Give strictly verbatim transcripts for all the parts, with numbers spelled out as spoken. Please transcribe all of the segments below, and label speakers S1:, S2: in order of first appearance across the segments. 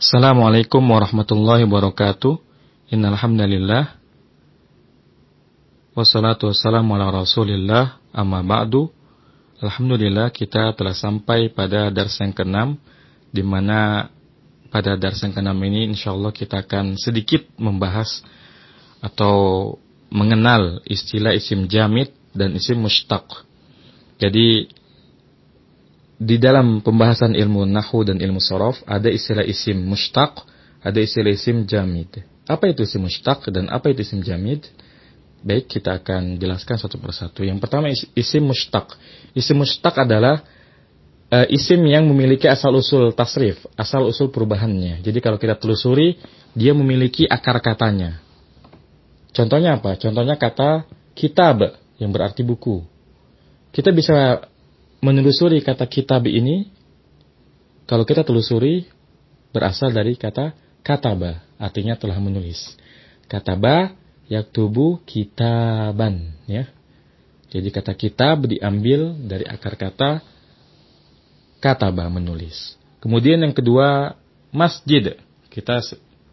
S1: Assalamualaikum warahmatullahi wabarakatuh. Innal hamdalillah wassalatu wassalamu ala Rasulillah, amma ba'du. Alhamdulillah, kita telah sampai pada dars yang keenam, di mana pada dars yang keenam ini insyaallah kita akan sedikit membahas atau mengenal istilah isim jamid dan isim mushtaq. Jadi di dalam pembahasan ilmu nahwu dan ilmu sharaf ada istilah isim mushtaq, ada istilah isim jamid. Apa itu isim mushtaq dan apa itu isim jamid? Baik, kita akan jelaskan satu persatu. Yang pertama, isim mushtaq. Isim mushtaq adalah uh, isim yang memiliki asal-usul tasrif, asal-usul perubahannya. Jadi kalau kita telusuri, dia memiliki akar katanya. Contohnya apa? Contohnya kata kitab, yang berarti buku. Kita bisa menelusuri kata kitab ini, kalau kita telusuri, berasal dari kata kataba, artinya telah menulis. Kataba yaktubu kitaban, ya. Jadi kata kitab diambil dari akar kata kataba, menulis. Kemudian yang kedua, masjid. Kita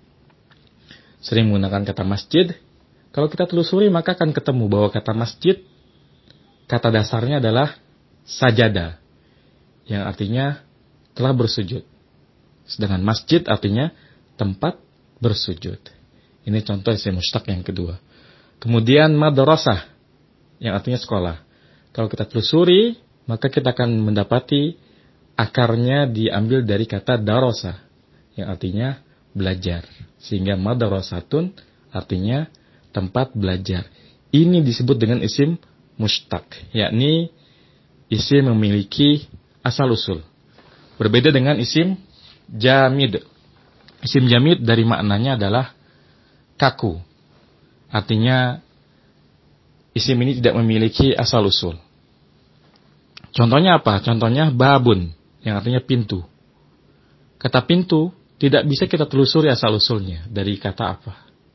S1: sering menggunakan kata masjid. Kalau kita telusuri maka akan ketemu bahwa kata masjid, kata dasarnya adalah sajada, yang artinya telah bersujud. Sedangkan masjid artinya tempat bersujud. Ini contoh isim mushtaq yang kedua. Kemudian madrasah, yang artinya sekolah. Kalau kita telusuri, maka kita akan mendapati akarnya diambil dari kata darasa, yang artinya belajar. Sehingga madrasatun artinya tempat belajar. Ini disebut dengan isim mushtaq, yakni isim memiliki asal-usul. Berbeda dengan isim jamid. Isim jamid dari maknanya adalah kaku. Artinya isim ini tidak memiliki asal-usul. Contohnya apa? Contohnya babun, yang artinya pintu. Kata pintu tidak bisa kita telusuri asal-usulnya dari kata apa.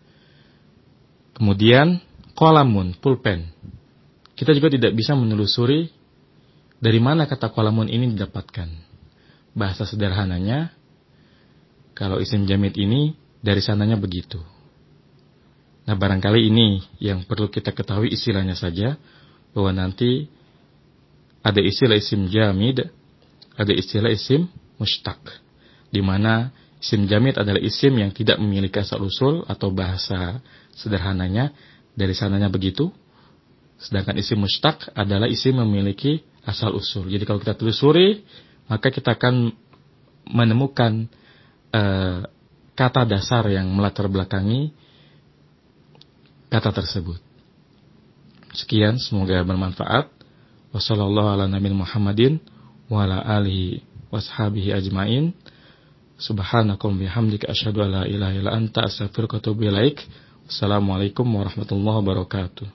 S1: Kemudian qalamun, pulpen. Kita juga tidak bisa menelusuri dari mana kata qalamun ini didapatkan. Bahasa sederhananya, kalau isim jamid ini dari sananya begitu. Nah, barangkali ini yang perlu kita ketahui istilahnya saja, bahwa nanti ada istilah isim jamid, ada istilah isim mushtaq, di mana isim jamid adalah isim yang tidak memiliki asal-usul atau bahasa sederhananya dari sananya begitu. Sedangkan isim mushtaq adalah isim memiliki asal-usul. Jadi kalau kita telusuri, maka kita akan menemukan uh, kata dasar yang melatar belakangi kata tersebut. Sekian, semoga bermanfaat. Wassallallahu ala nabiyina Muhammadin wa ala alihi washabihi ajmain. Subhanakum bihamdika asyhadu an la ilaha illa anta astaghfiruka wa atubu ilaik. Wassalamualaikum warahmatullahi wabarakatuh.